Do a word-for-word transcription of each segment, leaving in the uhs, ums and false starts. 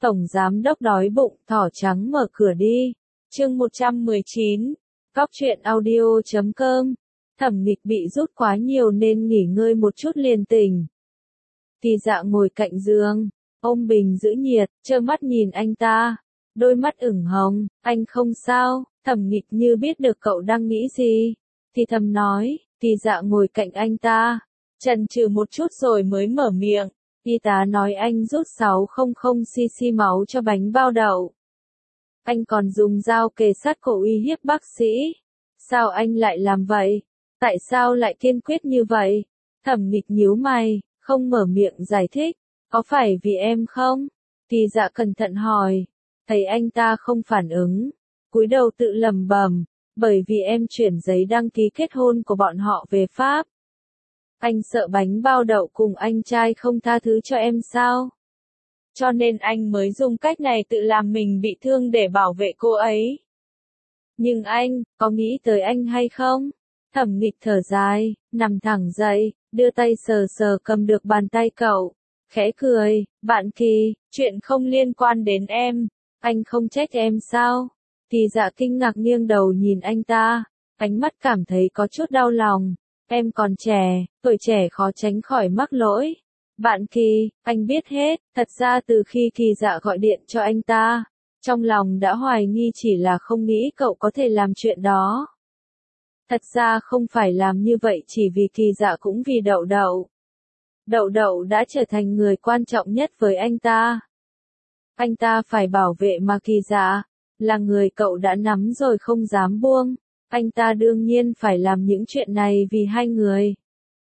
Tổng giám đốc đói bụng, thỏ trắng mở cửa đi. Chương một trăm mười chín. Góc truyện audio chấm com. Thẩm Nghịch bị rút quá nhiều nên nghỉ ngơi một chút liền tỉnh. Kỳ Dạ ngồi cạnh giường, ôm bình giữ nhiệt, trơ mắt nhìn anh ta, đôi mắt ửng hồng. Anh không sao? Thẩm Nghịch như biết được cậu đang nghĩ gì, thì thầm nói. Kỳ Dạ ngồi cạnh anh ta, chần chừ một chút rồi mới mở miệng. Y tá nói anh rút sáu trăm xê-xê máu cho bánh bao đậu. Anh còn dùng dao kề sát cổ uy hiếp bác sĩ. Sao anh lại làm vậy? Tại sao lại kiên quyết như vậy? Thẩm Nghịch nhíu mày, không mở miệng giải thích. Có phải vì em không? Kỳ Dạ cẩn thận hỏi. Thấy anh ta không phản ứng, cúi đầu tự lẩm bẩm, bởi vì em chuyển giấy đăng ký kết hôn của bọn họ về Pháp. Anh sợ bánh bao đậu cùng anh trai không tha thứ cho em sao? Cho nên anh mới dùng cách này tự làm mình bị thương để bảo vệ cô ấy. Nhưng anh, có nghĩ tới anh hay không? Thẩm Nghịch thở dài, nằm thẳng dậy, đưa tay sờ sờ cầm được bàn tay cậu, khẽ cười. Bạn Kỳ, chuyện không liên quan đến em, anh không trách em sao? Kỳ Dạ kinh ngạc nghiêng đầu nhìn anh ta, ánh mắt cảm thấy có chút đau lòng. Em còn trẻ, tuổi trẻ khó tránh khỏi mắc lỗi. Bạn Kỳ, anh biết hết. Thật ra từ khi Kỳ Dạ gọi điện cho anh ta, trong lòng đã hoài nghi chỉ là không nghĩ cậu có thể làm chuyện đó. Thật ra không phải làm như vậy chỉ vì Kỳ Dạ cũng vì Đậu Đậu. Đậu Đậu đã trở thành người quan trọng nhất với anh ta. Anh ta phải bảo vệ mà Kỳ Dạ là người cậu đã nắm rồi không dám buông. Anh ta đương nhiên phải làm những chuyện này vì hai người.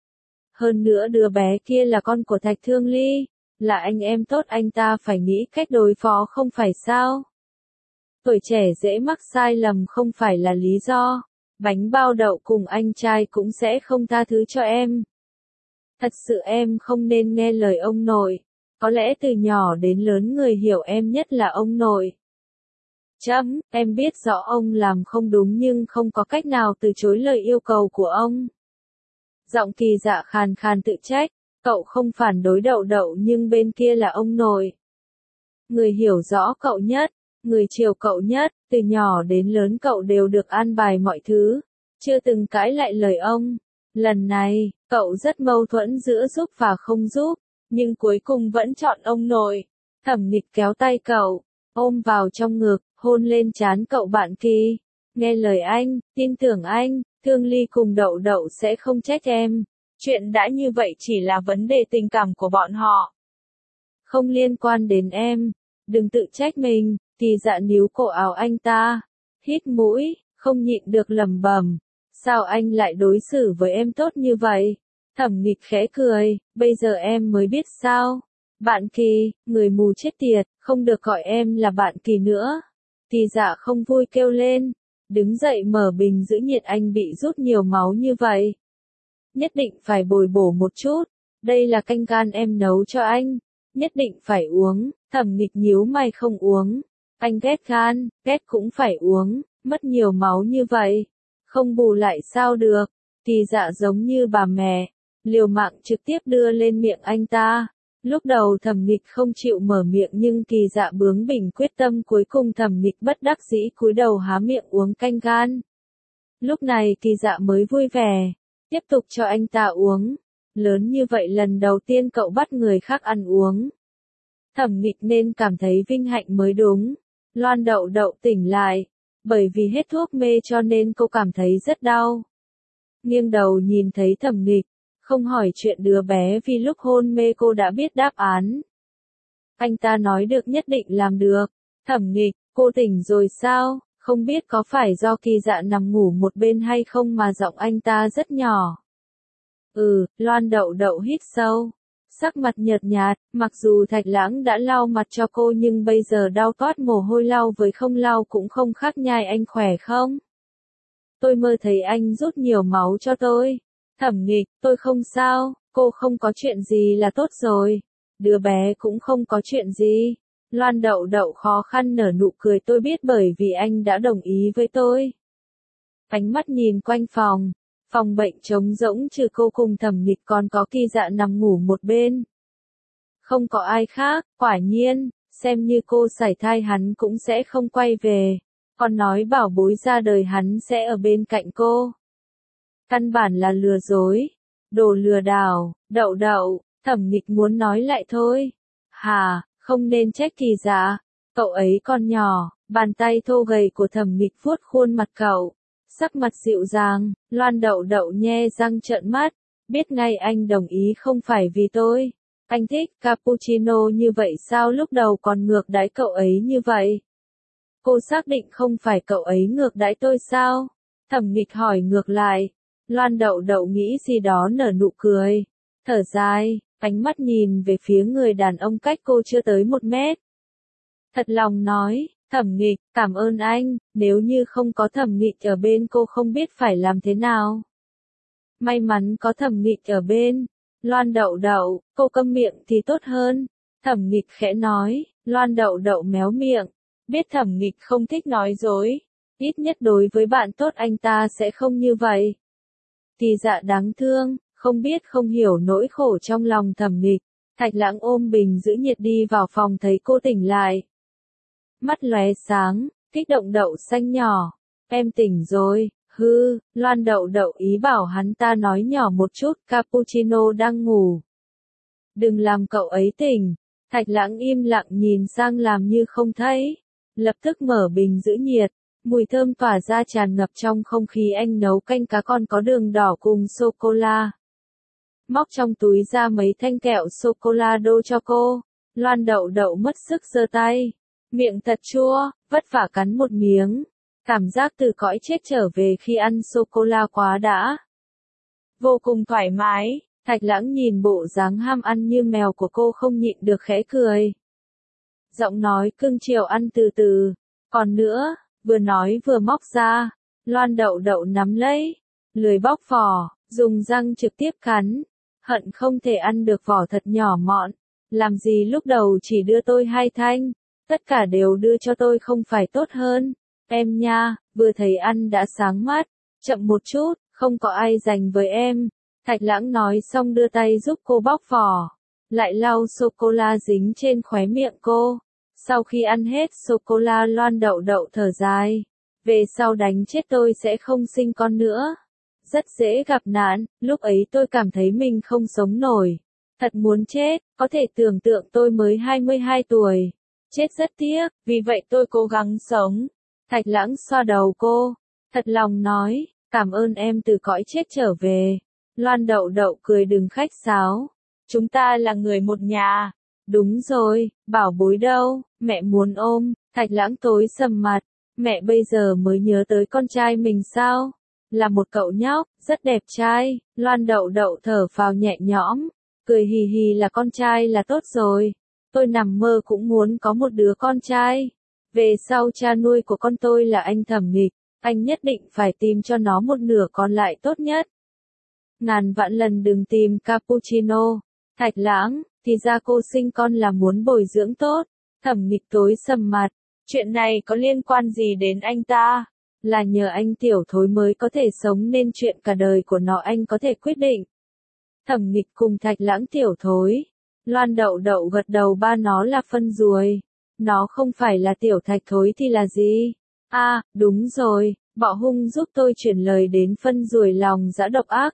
Hơn nữa đứa bé kia là con của Thạch Thương Ly, là anh em tốt, anh ta phải nghĩ cách đối phó không phải sao? Tuổi trẻ dễ mắc sai lầm không phải là lý do. Bánh bao đậu cùng anh trai cũng sẽ không tha thứ cho em. Thật sự em không nên nghe lời ông nội. Có lẽ từ nhỏ đến lớn người hiểu em nhất là ông nội. Chấm, em biết rõ ông làm không đúng nhưng không có cách nào từ chối lời yêu cầu của ông. Giọng Kỳ Dạ khàn khàn tự trách, cậu không phản đối Đậu Đậu nhưng bên kia là ông nội. Người hiểu rõ cậu nhất, người chiều cậu nhất, từ nhỏ đến lớn cậu đều được an bài mọi thứ, chưa từng cãi lại lời ông. Lần này, cậu rất mâu thuẫn giữa giúp và không giúp, nhưng cuối cùng vẫn chọn ông nội. Thẩm Nghịch kéo tay cậu, ôm vào trong ngực, hôn lên trán cậu. Bạn Kỳ, nghe lời anh, tin tưởng anh, Thương Ly cùng Đậu Đậu sẽ không trách em. Chuyện đã như vậy chỉ là vấn đề tình cảm của bọn họ, không liên quan đến em. Đừng tự trách mình. Kỳ Dạ níu cổ áo anh ta, hít mũi, không nhịn được lẩm bẩm, sao anh lại đối xử với em tốt như vậy? Thẩm Nghịch khẽ cười, bây giờ em mới biết sao? Bạn Kỳ, người mù chết tiệt, không được gọi em là bạn Kỳ nữa. Kỳ Dạ không vui kêu lên, đứng dậy mở bình giữ nhiệt. Anh bị rút nhiều máu như vậy, nhất định phải bồi bổ một chút. Đây là canh gan em nấu cho anh, nhất định phải uống. Thẩm Nghịch nhíu mày, không uống. Anh ghét gan, ghét cũng phải uống, mất nhiều máu như vậy, không bù lại sao được? Kỳ Dạ giống như bà mẹ, liều mạng trực tiếp đưa lên miệng anh ta. Lúc đầu Thẩm Nghịch không chịu mở miệng nhưng Kỳ Dạ bướng bỉnh quyết tâm, cuối cùng Thẩm Nghịch bất đắc dĩ cúi đầu há miệng uống canh gan. Lúc này Kỳ Dạ mới vui vẻ, tiếp tục cho anh ta uống. Lớn như vậy lần đầu tiên cậu bắt người khác ăn uống. Thẩm Nghịch nên cảm thấy vinh hạnh mới đúng. Loan Đậu Đậu tỉnh lại, bởi vì hết thuốc mê cho nên cô cảm thấy rất đau. Nghiêng đầu nhìn thấy Thẩm Nghịch, không hỏi chuyện đứa bé vì lúc hôn mê cô đã biết đáp án. Anh ta nói được nhất định làm được. Thẩm Nghịch, cô tỉnh rồi sao? Không biết có phải do Kỳ Dạ nằm ngủ một bên hay không mà giọng anh ta rất nhỏ. Ừ, Loan Đậu Đậu hít sâu, sắc mặt nhợt nhạt. Mặc dù Thạch Lãng đã lau mặt cho cô nhưng bây giờ đau toát mồ hôi, lau với không lau cũng không khác nhai. Anh khỏe không? Tôi mơ thấy anh rút nhiều máu cho tôi. Thẩm Nghịch, tôi không sao, cô không có chuyện gì là tốt rồi. Đứa bé cũng không có chuyện gì. Loan Đậu Đậu khó khăn nở nụ cười, tôi biết bởi vì anh đã đồng ý với tôi. Ánh mắt nhìn quanh phòng. Phòng bệnh trống rỗng trừ cô cùng Thẩm Nghịch, còn có Kỳ Dạ nằm ngủ một bên. Không có ai khác. Quả nhiên, xem như cô sảy thai hắn cũng sẽ không quay về, còn nói bảo bối ra đời hắn sẽ ở bên cạnh cô. Căn bản là lừa dối, đồ lừa đảo, đậu đậu, Thẩm Nghịch muốn nói lại thôi. Hà, không nên trách Kỳ Dạ, cậu ấy còn nhỏ, bàn tay thô gầy của Thẩm Nghịch vuốt khuôn mặt cậu, sắc mặt dịu dàng, Loan đậu đậu nhe răng trợn mắt, biết ngay anh đồng ý không phải vì tôi. Anh thích cappuccino như vậy sao lúc đầu còn ngược đãi cậu ấy như vậy? Cô xác định không phải cậu ấy ngược đãi tôi sao? Thẩm Nghịch hỏi ngược lại. Loan đậu đậu nghĩ gì đó nở nụ cười, thở dài, ánh mắt nhìn về phía người đàn ông cách cô chưa tới một mét. Thật lòng nói, Thẩm Nghịch, cảm ơn anh, nếu như không có Thẩm Nghịch ở bên cô không biết phải làm thế nào. May mắn có Thẩm Nghịch ở bên. Loan đậu đậu, cô câm miệng thì tốt hơn. Thẩm Nghịch khẽ nói, Loan đậu đậu méo miệng, biết Thẩm Nghịch không thích nói dối, ít nhất đối với bạn tốt anh ta sẽ không như vậy. Kỳ Dạ đáng thương, không biết không hiểu nỗi khổ trong lòng Thẩm Nghịch. Thạch Lãng ôm bình giữ nhiệt đi vào phòng thấy cô tỉnh lại. Mắt lóe sáng, kích động đậu xanh nhỏ. Em tỉnh rồi, hư, Loan đậu đậu ý bảo hắn ta nói nhỏ một chút, cappuccino đang ngủ. Đừng làm cậu ấy tỉnh. Thạch Lãng im lặng nhìn sang làm như không thấy. Lập tức mở bình giữ nhiệt. Mùi thơm tỏa ra tràn ngập trong không khí anh nấu canh cá con có đường đỏ cùng sô-cô-la. Móc trong túi ra mấy thanh kẹo sô-cô-la đô cho cô. Loan đậu đậu mất sức giơ tay. Miệng thật chua, vất vả cắn một miếng. Cảm giác từ cõi chết trở về khi ăn sô-cô-la quá đã. Vô cùng thoải mái, Thạch Lãng nhìn bộ dáng ham ăn như mèo của cô không nhịn được khẽ cười. Giọng nói cưng chiều ăn từ từ. Còn nữa, vừa nói vừa móc ra. Loan đậu đậu nắm lấy. Lười bóc vỏ, dùng răng trực tiếp cắn. Hận không thể ăn được vỏ thật nhỏ mọn. Làm gì lúc đầu chỉ đưa tôi hai thanh. Tất cả đều đưa cho tôi không phải tốt hơn. Em nha, vừa thấy ăn đã sáng mắt. Chậm một chút, không có ai dành với em. Thạch Lãng nói xong đưa tay giúp cô bóc vỏ. Lại lau sô-cô-la dính trên khóe miệng cô. Sau khi ăn hết sô-cô-la Loan đậu đậu thở dài. Về sau đánh chết tôi sẽ không sinh con nữa. Rất dễ gặp nạn, lúc ấy tôi cảm thấy mình không sống nổi. Thật muốn chết, có thể tưởng tượng tôi mới hai mươi hai tuổi. Chết rất tiếc, vì vậy tôi cố gắng sống. Thạch Lãng xoa đầu cô. Thật lòng nói, cảm ơn em từ cõi chết trở về. Loan đậu đậu cười đừng khách sáo. Chúng ta là người một nhà. Đúng rồi, bảo bối đâu, mẹ muốn ôm. Thạch Lãng tối sầm mặt. Mẹ bây giờ mới nhớ tới con trai mình sao? Là một cậu nhóc, rất đẹp trai. Loan đậu đậu thở phào nhẹ nhõm. Cười hì hì là con trai là tốt rồi. Tôi nằm mơ cũng muốn có một đứa con trai. Về sau cha nuôi của con tôi là anh Thẩm Nghịch. Anh nhất định phải tìm cho nó một nửa còn lại tốt nhất. Ngàn vạn lần đừng tìm cappuccino. Thạch Lãng, thì ra cô sinh con là muốn bồi dưỡng tốt. Thẩm Nghịch tối sầm mặt. Chuyện này có liên quan gì đến anh ta? Là nhờ anh tiểu thối mới có thể sống nên chuyện cả đời của nó anh có thể quyết định. Thẩm Nghịch cùng Thạch Lãng tiểu thối. Loan đậu đậu gật đầu ba nó là phân ruồi. Nó không phải là tiểu thạch thối thì là gì? À, đúng rồi, bọ hung giúp tôi chuyển lời đến phân ruồi lòng dã độc ác.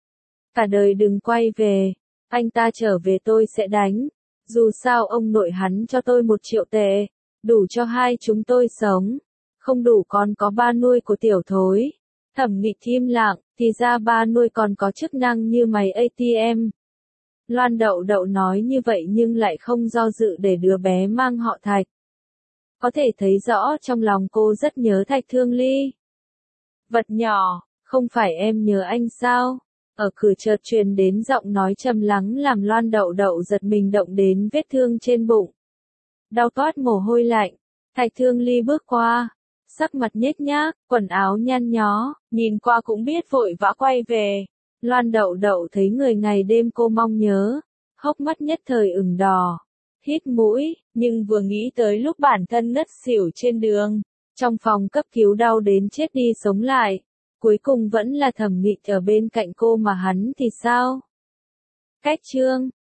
Cả đời đừng quay về, anh ta trở về tôi sẽ đánh. Dù sao ông nội hắn cho tôi một triệu tệ, đủ cho hai chúng tôi sống. Không đủ còn có ba nuôi của tiểu thối. Thẩm Nghịch im lặng, thì ra ba nuôi còn có chức năng như máy a tê em. Loan đậu đậu nói như vậy nhưng lại không do dự để đứa bé mang họ Thạch. Có thể thấy rõ trong lòng cô rất nhớ Thạch Thương Ly. Vật nhỏ, không phải em nhớ anh sao? Ở cửa chợt truyền đến giọng nói trầm lắng làm Loan đậu đậu giật mình động đến vết thương trên bụng. Đau toát mồ hôi lạnh. Thạch Thương Ly bước qua. Sắc mặt nhếch nhác, quần áo nhăn nhó, nhìn qua cũng biết vội vã quay về. Loan đậu đậu thấy người ngày đêm cô mong nhớ, hốc mắt nhất thời ửng đỏ, hít mũi, nhưng vừa nghĩ tới lúc bản thân ngất xỉu trên đường, trong phòng cấp cứu đau đến chết đi sống lại, cuối cùng vẫn là Thẩm Nghịch ở bên cạnh cô mà hắn thì sao? Cách chương